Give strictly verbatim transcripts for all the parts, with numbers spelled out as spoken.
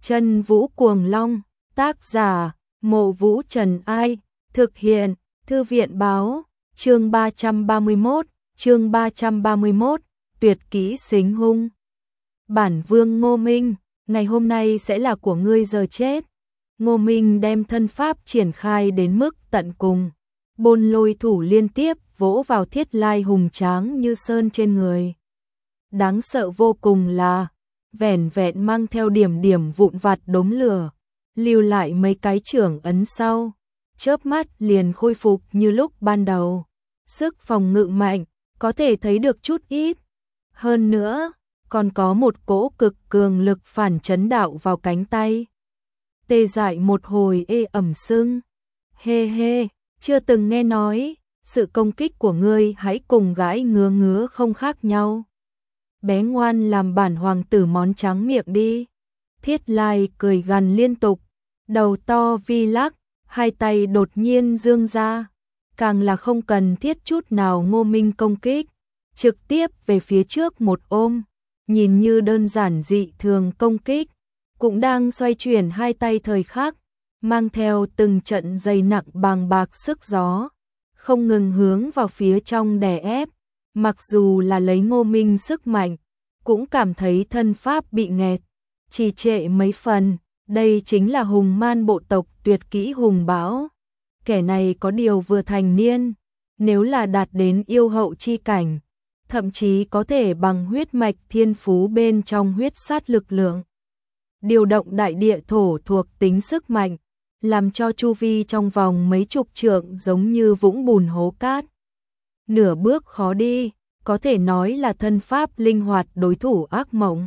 Chân Vũ Cuồng Long, tác giả, Mộ Vũ Trần Ai, thực hiện, Thư viện báo, chương ba trăm ba mươi mốt, chương ba trăm ba mươi mốt, tuyệt kỹ xính hung. Bản Vương Ngô Minh, ngày hôm nay sẽ là của ngươi giờ chết. Ngô Minh đem thân pháp triển khai đến mức tận cùng, bôn lôi thủ liên tiếp vỗ vào Thiết Lai hùng tráng như sơn trên người. Đáng sợ vô cùng là, vẻn vẹn mang theo điểm điểm vụn vặt đốm lửa, lưu lại mấy cái chưởng ấn sau, chớp mắt liền khôi phục như lúc ban đầu. Sức phòng ngự mạnh, có thể thấy được chút ít. Hơn nữa, còn có một cỗ cực cường lực phản chấn đạo vào cánh tay. Tê dại một hồi ê ẩm sưng. Hê hê, chưa từng nghe nói, sự công kích của ngươi hãy cùng gãi ngứa ngứa không khác nhau. Bé ngoan làm bản hoàng tử món trắng miệng đi. Thiết Lai cười gằn liên tục, đầu to vi lắc, hai tay đột nhiên dương ra. Càng là không cần thiết chút nào Ngô Minh công kích, trực tiếp về phía trước một ôm, nhìn như đơn giản dị thường công kích, cũng đang xoay chuyển hai tay thời khắc, mang theo từng trận dày nặng bàng bạc sức gió, không ngừng hướng vào phía trong đè ép. Mặc dù là lấy Ngô Minh sức mạnh, cũng cảm thấy thân pháp bị nghẹt, trì trệ mấy phần. Đây chính là hùng man bộ tộc tuyệt kỹ hùng bão. Kẻ này có điều vừa thành niên, nếu là đạt đến yêu hậu chi cảnh, thậm chí có thể bằng huyết mạch thiên phú bên trong huyết sát lực lượng, điều động đại địa thổ thuộc tính sức mạnh, làm cho chu vi trong vòng mấy chục trượng giống như vũng bùn hố cát. Nửa bước khó đi, có thể nói là thân pháp linh hoạt đối thủ ác mộng.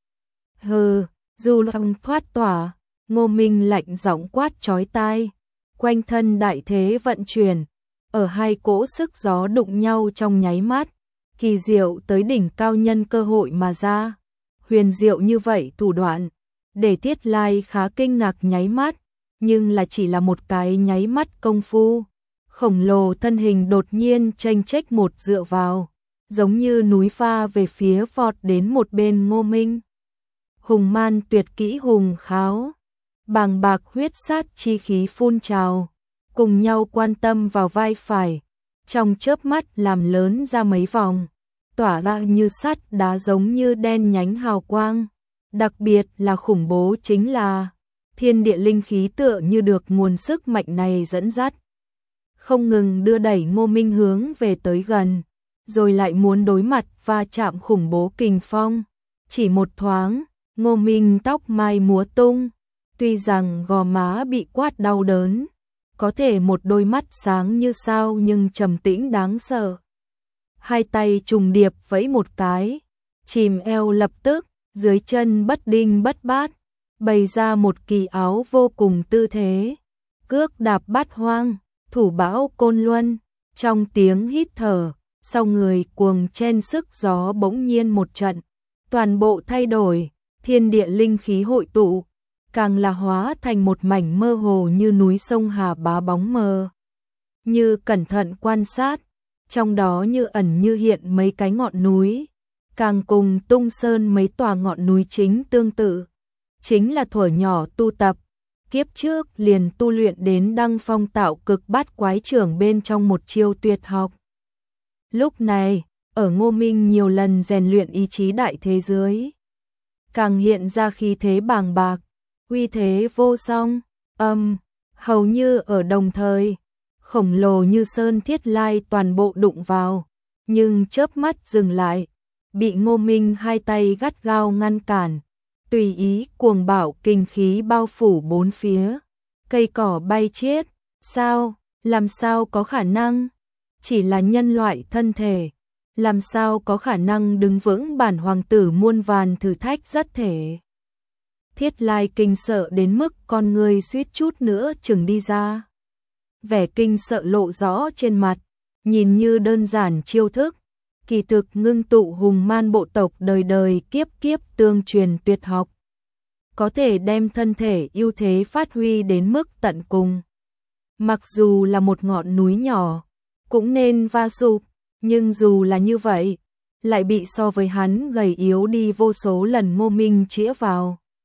Hừ, dù long thoát tỏa, Ngô Minh lạnh giọng quát chói tai, quanh thân đại thế vận chuyển, ở hai cỗ sức gió đụng nhau trong nháy mắt, kỳ diệu tới đỉnh cao nhân cơ hội mà ra. Huyền diệu như vậy thủ đoạn, để Thiết Lai khá kinh ngạc nháy mắt, nhưng là chỉ là một cái nháy mắt công phu, khổng lồ thân hình đột nhiên chênh chếch một dựa vào, giống như núi pha về phía vọt đến một bên Ngô Minh. Hùng man tuyệt kỹ hùng kháo, bàng bạc huyết sát chi khí phun trào, cùng nhau quan tâm vào vai phải, trong chớp mắt làm lớn ra mấy vòng, tỏa ra như sắt đá giống như đen nhánh hào quang. Đặc biệt là khủng bố chính là, thiên địa linh khí tựa như được nguồn sức mạnh này dẫn dắt, không ngừng đưa đẩy Ngô Minh hướng về tới gần, rồi lại muốn đối mặt va chạm khủng bố kình phong. Chỉ một thoáng, Ngô Minh tóc mai múa tung, tuy rằng gò má bị quát đau đớn, có thể một đôi mắt sáng như sao nhưng trầm tĩnh đáng sợ. Hai tay trùng điệp vẫy một cái, chìm eo lập tức, dưới chân bất đinh bất bát, bày ra một kỳ áo vô cùng tư thế, cước đạp bát hoang, thủ bão côn luân. Trong tiếng hít thở, sau người cuồng chen sức gió bỗng nhiên một trận, toàn bộ thay đổi, thiên địa linh khí hội tụ, càng là hóa thành một mảnh mơ hồ như núi sông Hà Bá bóng mờ. Như cẩn thận quan sát, trong đó như ẩn như hiện mấy cái ngọn núi, càng cùng Tung Sơn mấy tòa ngọn núi chính tương tự, chính là thuở nhỏ tu tập, kiếp trước liền tu luyện đến đăng phong tạo cực bát quái trưởng bên trong một chiêu tuyệt học. Lúc này, ở Ngô Minh nhiều lần rèn luyện ý chí đại thế giới, càng hiện ra khí thế bàng bạc, uy thế vô song. Âm, hầu như ở đồng thời, khổng lồ như sơn Thiết Lai toàn bộ đụng vào, nhưng chớp mắt dừng lại, bị Ngô Minh hai tay gắt gao ngăn cản, tùy ý cuồng bạo kinh khí bao phủ bốn phía, cây cỏ bay chiết. Sao, làm sao có khả năng? Chỉ là nhân loại thân thể, làm sao có khả năng đứng vững bản hoàng tử muôn vàn thử thách rất thể. Thiết Lai kinh sợ đến mức con người suýt chút nữa chừng đi ra. Vẻ kinh sợ lộ rõ trên mặt, nhìn như đơn giản chiêu thức, kỳ thực ngưng tụ hùng man bộ tộc đời đời kiếp kiếp tương truyền tuyệt học, có thể đem thân thể ưu thế phát huy đến mức tận cùng. Mặc dù là một ngọn núi nhỏ, cũng nên va sụp, nhưng dù là như vậy, lại bị so với hắn gầy yếu đi vô số lần Ngô Minh chĩa vào.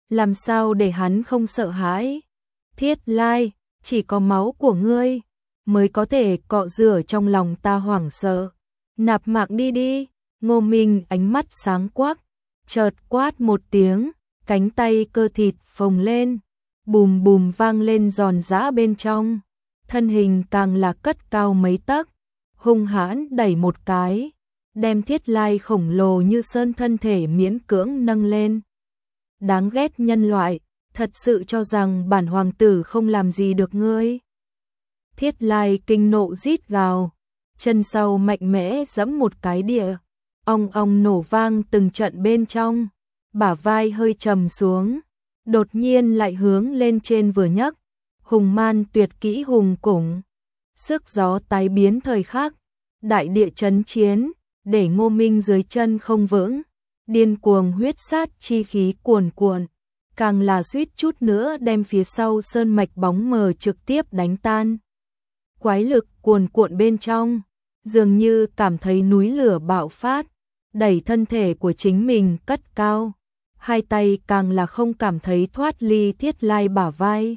làm sao để hắn không sợ hãi? Thiết Lai, chỉ có máu của ngươi mới có thể cọ rửa trong lòng ta hoảng sợ. Nạp mạng đi đi. Ngô Minh ánh mắt sáng quắc, chợt quát một tiếng, cánh tay cơ thịt phồng lên, bùm bùm vang lên giòn giã bên trong, thân hình càng là cất cao mấy tấc, hung hãn đẩy một cái, đem Thiết Lai khổng lồ như sơn thân thể miễn cưỡng nâng lên. Đáng ghét nhân loại, thật sự cho rằng bản hoàng tử không làm gì được ngươi. Thiết Lai kinh nộ rít gào, chân sau mạnh mẽ giẫm một cái địa, ong ong nổ vang từng trận bên trong, bả vai hơi trầm xuống, đột nhiên lại hướng lên trên vừa nhấc, hùng man tuyệt kỹ hùng củng, sức gió tái biến thời khắc, đại địa chấn chiến, để Ngô Minh dưới chân không vững, điên cuồng huyết sát chi khí cuồn cuộn, càng là suýt chút nữa đem phía sau sơn mạch bóng mờ trực tiếp đánh tan. Quái lực cuồn cuộn bên trong, dường như cảm thấy núi lửa bạo phát, đẩy thân thể của chính mình cất cao, hai tay càng là không cảm thấy thoát ly Thiết Lai bả vai.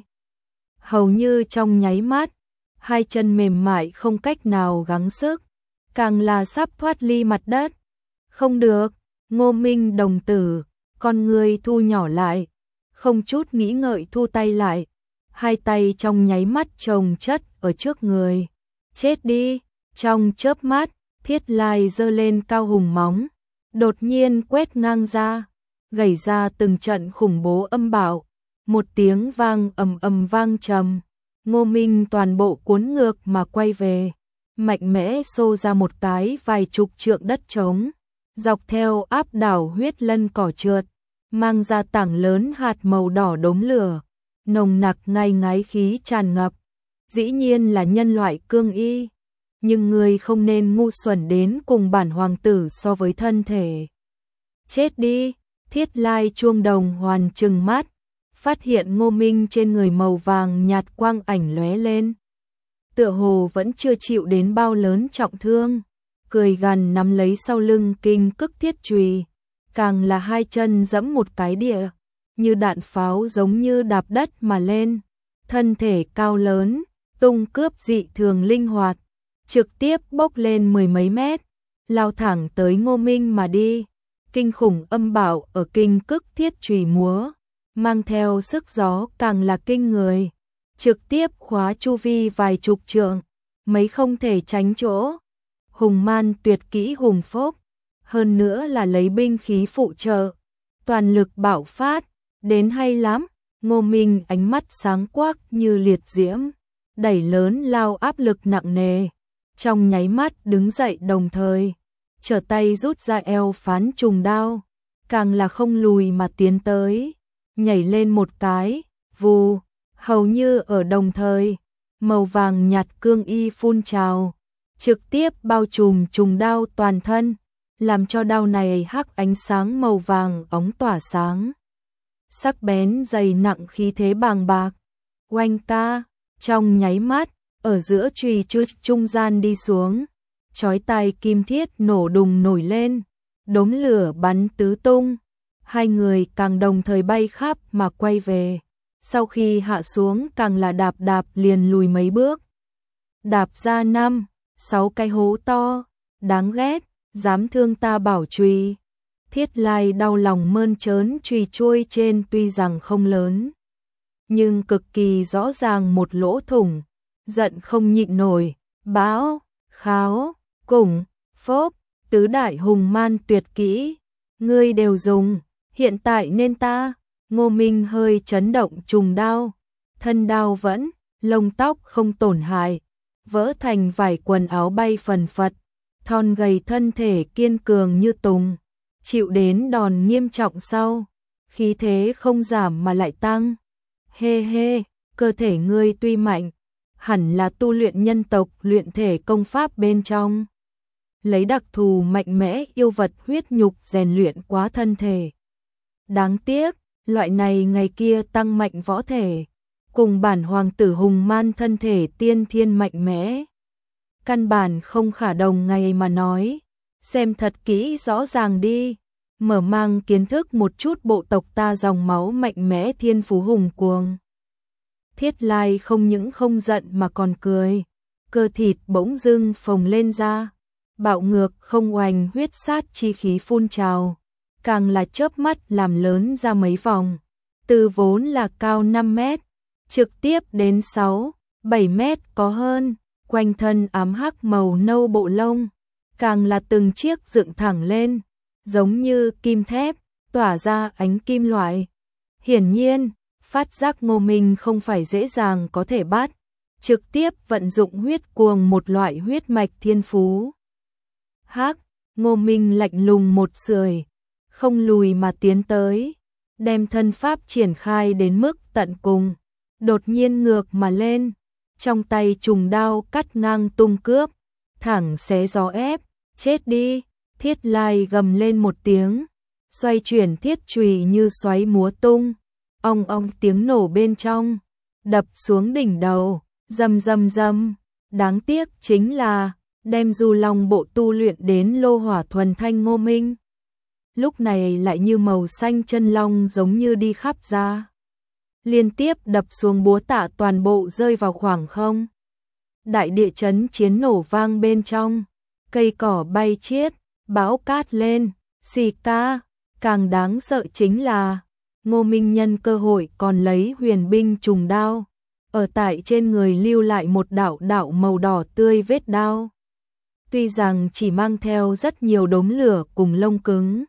Hầu như trong nháy mắt, hai chân mềm mại không cách nào gắng sức, càng là sắp thoát ly mặt đất. Không được, Ngô Minh đồng tử, con người thu nhỏ lại, không chút nghĩ ngợi thu tay lại, hai tay trong nháy mắt chồng chất ở trước người. Chết đi, trong chớp mắt, Thiết Lai giơ lên cao hùng móng, đột nhiên quét ngang ra, gảy ra từng trận khủng bố âm bạo, một tiếng vang ầm ầm vang trầm, Ngô Minh toàn bộ cuốn ngược mà quay về, mạnh mẽ xô ra một cái vài chục trượng đất trống, dọc theo áp đảo huyết lân cỏ trượt, mang ra tảng lớn hạt màu đỏ đốm lửa, nồng nặc ngay ngái khí tràn ngập, dĩ nhiên là nhân loại cương y, nhưng người không nên ngu xuẩn đến cùng bản hoàng tử so với thân thể. Chết đi, Thiết Lai chuông đồng hoàn trừng mắt, phát hiện Ngô Minh trên người màu vàng nhạt quang ảnh lóe lên. Tựa hồ vẫn chưa chịu đến bao lớn trọng thương, cười gằn nắm lấy sau lưng kinh cức thiết chùy, càng là hai chân giẫm một cái địa, như đạn pháo giống như đạp đất mà lên, thân thể cao lớn, tung cướp dị thường linh hoạt, trực tiếp bốc lên mười mấy mét, lao thẳng tới Ngô Minh mà đi. Kinh khủng âm bạo ở kinh cức thiết chùy múa, mang theo sức gió càng là kinh người, trực tiếp khóa chu vi vài chục trượng, mấy không thể tránh chỗ. Hùng man tuyệt kỹ hùng phốc, hơn nữa là lấy binh khí phụ trợ, toàn lực bạo phát, đến hay lắm. Ngô Minh ánh mắt sáng quắc như liệt diễm, đẩy lớn lao áp lực nặng nề, trong nháy mắt đứng dậy đồng thời, trở tay rút ra eo phán trùng đao, càng là không lùi mà tiến tới, nhảy lên một cái, vù, hầu như ở đồng thời, màu vàng nhạt cương y phun trào, trực tiếp bao trùm trùng đao toàn thân, làm cho đao này hắc ánh sáng màu vàng óng tỏa sáng. Sắc bén dày nặng khí thế bàng bạc, oanh ca, trong nháy mắt, ở giữa chùy chứt trung gian đi xuống, chói tai kim thiết nổ đùng nổi lên, đốm lửa bắn tứ tung, hai người càng đồng thời bay khắp mà quay về, sau khi hạ xuống càng là đạp đạp liền lùi mấy bước, đạp ra năm, sáu cái hố to, đáng ghét, dám thương ta bảo chùy. Thiết Lai đau lòng mơn trớn chùy trôi trên tuy rằng không lớn, nhưng cực kỳ rõ ràng một lỗ thủng, giận không nhịn nổi, báo, kháo, củng, phốp, tứ đại hùng man tuyệt kỹ, ngươi đều dùng, hiện tại nên ta. Ngô Minh hơi chấn động trùng đao, thân đao vẫn, lông tóc không tổn hại, vỡ thành vải quần áo bay phần phật, thon gầy thân thể kiên cường như tùng, chịu đến đòn nghiêm trọng sau, khí thế không giảm mà lại tăng. Hê hê, cơ thể ngươi tuy mạnh, hẳn là tu luyện nhân tộc luyện thể công pháp bên trong, lấy đặc thù mạnh mẽ yêu vật huyết nhục rèn luyện quá thân thể. Đáng tiếc, loại này ngày kia tăng mạnh võ thể, cùng bản hoàng tử hùng man thân thể tiên thiên mạnh mẽ, căn bản không khả đồng ngày mà nói, xem thật kỹ rõ ràng đi. mở mang kiến thức một chút bộ tộc ta dòng máu mạnh mẽ thiên phú hùng cuồng. Thiết Lai không những không giận mà còn cười, cơ thịt bỗng dưng phồng lên ra, bạo ngược không oành huyết sát chi khí phun trào, càng là chớp mắt làm lớn ra mấy vòng, từ vốn là cao năm mét, trực tiếp đến sáu, bảy mét có hơn, quanh thân ám hắc màu nâu bộ lông, càng là từng chiếc dựng thẳng lên, giống như kim thép, tỏa ra ánh kim loại. Hiển nhiên, phát giác Ngô Minh không phải dễ dàng có thể bắt, trực tiếp vận dụng huyết cuồng một loại huyết mạch thiên phú. Hắc, Ngô Minh lạnh lùng một sưởi, không lùi mà tiến tới, đem thân pháp triển khai đến mức tận cùng, đột nhiên ngược mà lên, trong tay trùng đao cắt ngang tung cướp, thẳng xé gió ép, chết đi, Thiết Lai gầm lên một tiếng, xoay chuyển thiết chùy như xoáy múa tung, ong ong tiếng nổ bên trong, đập xuống đỉnh đầu, rầm rầm rầm, đáng tiếc chính là đem Du Long bộ tu luyện đến lô hỏa thuần thanh Ngô Minh. Lúc này lại như màu xanh chân long giống như đi khắp ra, liên tiếp đập xuống búa tạ toàn bộ rơi vào khoảng không. Đại địa chấn chiến nổ vang bên trong, cây cỏ bay chiết, bão cát lên, xì ca, càng đáng sợ chính là Ngô Minh nhân cơ hội còn lấy huyền binh trùng đao, ở tại trên người lưu lại một đạo đạo màu đỏ tươi vết đao. Tuy rằng chỉ mang theo rất nhiều đốm lửa cùng lông cứng,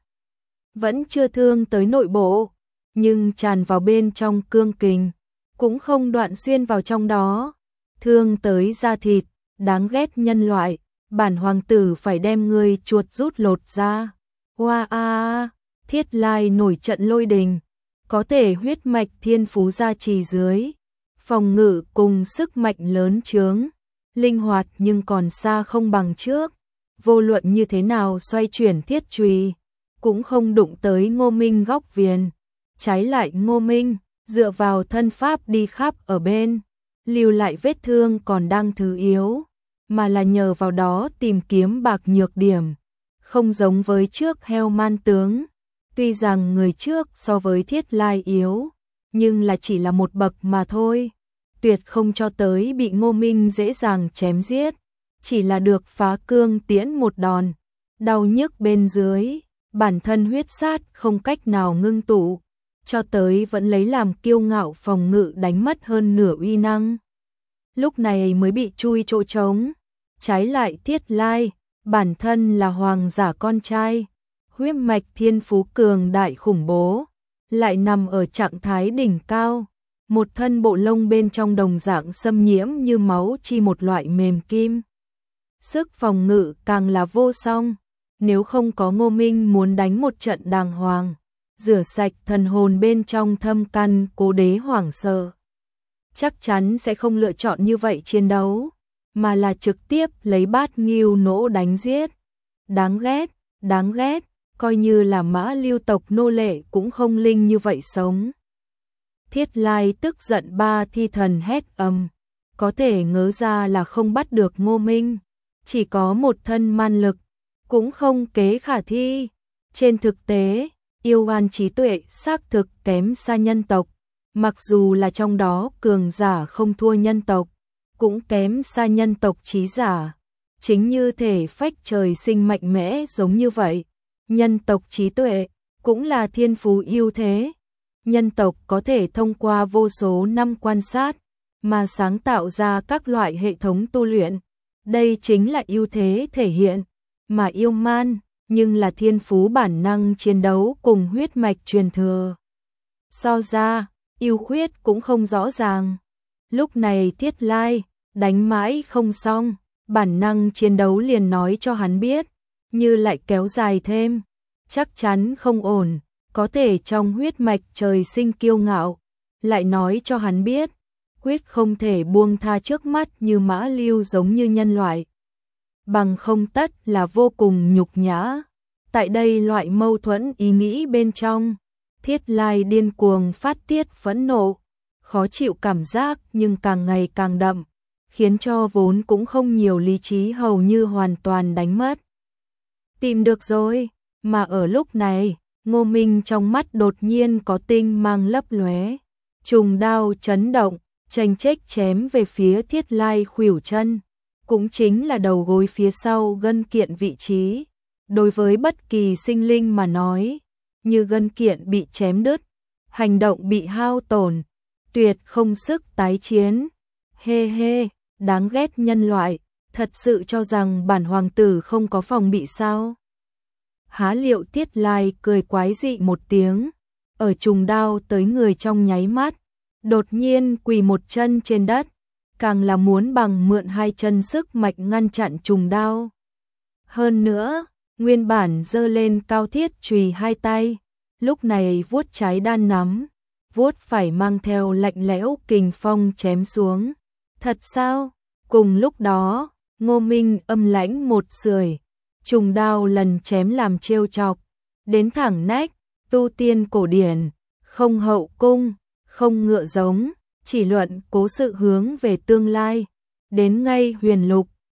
vẫn chưa thương tới nội bộ, nhưng tràn vào bên trong cương kình, cũng không đoạn xuyên vào trong đó, thương tới da thịt, đáng ghét nhân loại, bản hoàng tử phải đem ngươi chuột rút lột ra. Hoa a, Thiết Lai nổi trận lôi đình, có thể huyết mạch thiên phú gia trì dưới, phòng ngự cùng sức mạnh lớn chướng, linh hoạt nhưng còn xa không bằng trước, vô luận như thế nào xoay chuyển thiết chùy, cũng không đụng tới Ngô Minh góc viền, trái lại Ngô Minh dựa vào thân pháp đi khắp ở bên, lưu lại vết thương còn đang thứ yếu, mà là nhờ vào đó tìm kiếm bạc nhược điểm, không giống với trước heo man tướng, tuy rằng người trước so với Thiết Lai yếu, nhưng là chỉ là một bậc mà thôi, tuyệt không cho tới bị Ngô Minh dễ dàng chém giết, chỉ là được phá cương tiễn một đòn, đau nhức bên dưới, bản thân huyết sát không cách nào ngưng tụ, cho tới vẫn lấy làm kiêu ngạo phòng ngự đánh mất hơn nửa uy năng. Lúc này mới bị chui chỗ trống, trái lại Thiết Lai, bản thân là hoàng giả con trai, huyết mạch thiên phú cường đại khủng bố, lại nằm ở trạng thái đỉnh cao, một thân bộ lông bên trong đồng dạng xâm nhiễm như máu chi một loại mềm kim. Sức phòng ngự càng là vô song, nếu không có Ngô Minh muốn đánh một trận đàng hoàng, rửa sạch thần hồn bên trong thâm căn cố đế hoảng sợ, chắc chắn sẽ không lựa chọn như vậy chiến đấu, mà là trực tiếp lấy bát nghêu nỗ đánh giết. Đáng ghét, đáng ghét, coi như là Mã Lưu tộc nô lệ cũng không linh như vậy sống. Thiết Lai tức giận ba thi thần hét ầm, có thể ngớ ra là không bắt được Ngô Minh, chỉ có một thân man lực, cũng không kế khả thi. Trên thực tế, yêu oan trí tuệ xác thực kém xa nhân tộc, mặc dù là trong đó cường giả không thua nhân tộc, cũng kém xa nhân tộc trí giả. Chính như thể phách trời sinh mạnh mẽ giống như vậy, nhân tộc trí tuệ cũng là thiên phú ưu thế. Nhân tộc có thể thông qua vô số năm quan sát mà sáng tạo ra các loại hệ thống tu luyện, đây chính là ưu thế thể hiện, mà yêu man nhưng là thiên phú bản năng chiến đấu cùng huyết mạch truyền thừa. So ra, ưu khuyết cũng không rõ ràng. Lúc này Thiết Lai đánh mãi không xong, bản năng chiến đấu liền nói cho hắn biết, như lại kéo dài thêm, chắc chắn không ổn, có thể trong huyết mạch trời sinh kiêu ngạo, lại nói cho hắn biết, quyết không thể buông tha trước mắt như Mã Lưu giống như nhân loại, bằng không tất là vô cùng nhục nhã. Tại đây loại mâu thuẫn ý nghĩ bên trong, Thiết Lai điên cuồng phát tiết phẫn nộ, khó chịu cảm giác nhưng càng ngày càng đậm, khiến cho vốn cũng không nhiều lý trí hầu như hoàn toàn đánh mất. Tìm được rồi, mà ở lúc này, Ngô Minh trong mắt đột nhiên có tinh mang lấp lóe, trùng đao chấn động, chênh chếch chém về phía Thiết Lai khuỷu chân, cũng chính là đầu gối phía sau gân kiện vị trí. Đối với bất kỳ sinh linh mà nói, như gân kiện bị chém đứt, hành động bị hao tổn, tuyệt không sức tái chiến. Hê hê, đáng ghét nhân loại, thật sự cho rằng bản hoàng tử không có phòng bị sao? Há liệu Thiết Lai cười quái dị một tiếng, ở trùng đao tới người trong nháy mắt, đột nhiên quỳ một chân trên đất, càng là muốn bằng mượn hai chân sức mạnh ngăn chặn trùng đao. Hơn nữa, nguyên bản giơ lên cao thiết chùy hai tay, lúc này vuốt trái đan nắm, vuốt phải mang theo lạnh lẽo kình phong chém xuống. Thật sao? Cùng lúc đó, Ngô Minh âm lãnh một sưởi, trùng đao lần chém làm trêu chọc, đến thẳng nách, tu tiên cổ điển, không hậu cung, không ngựa giống, chỉ luận cố sự hướng về tương lai, đến ngay huyền lục,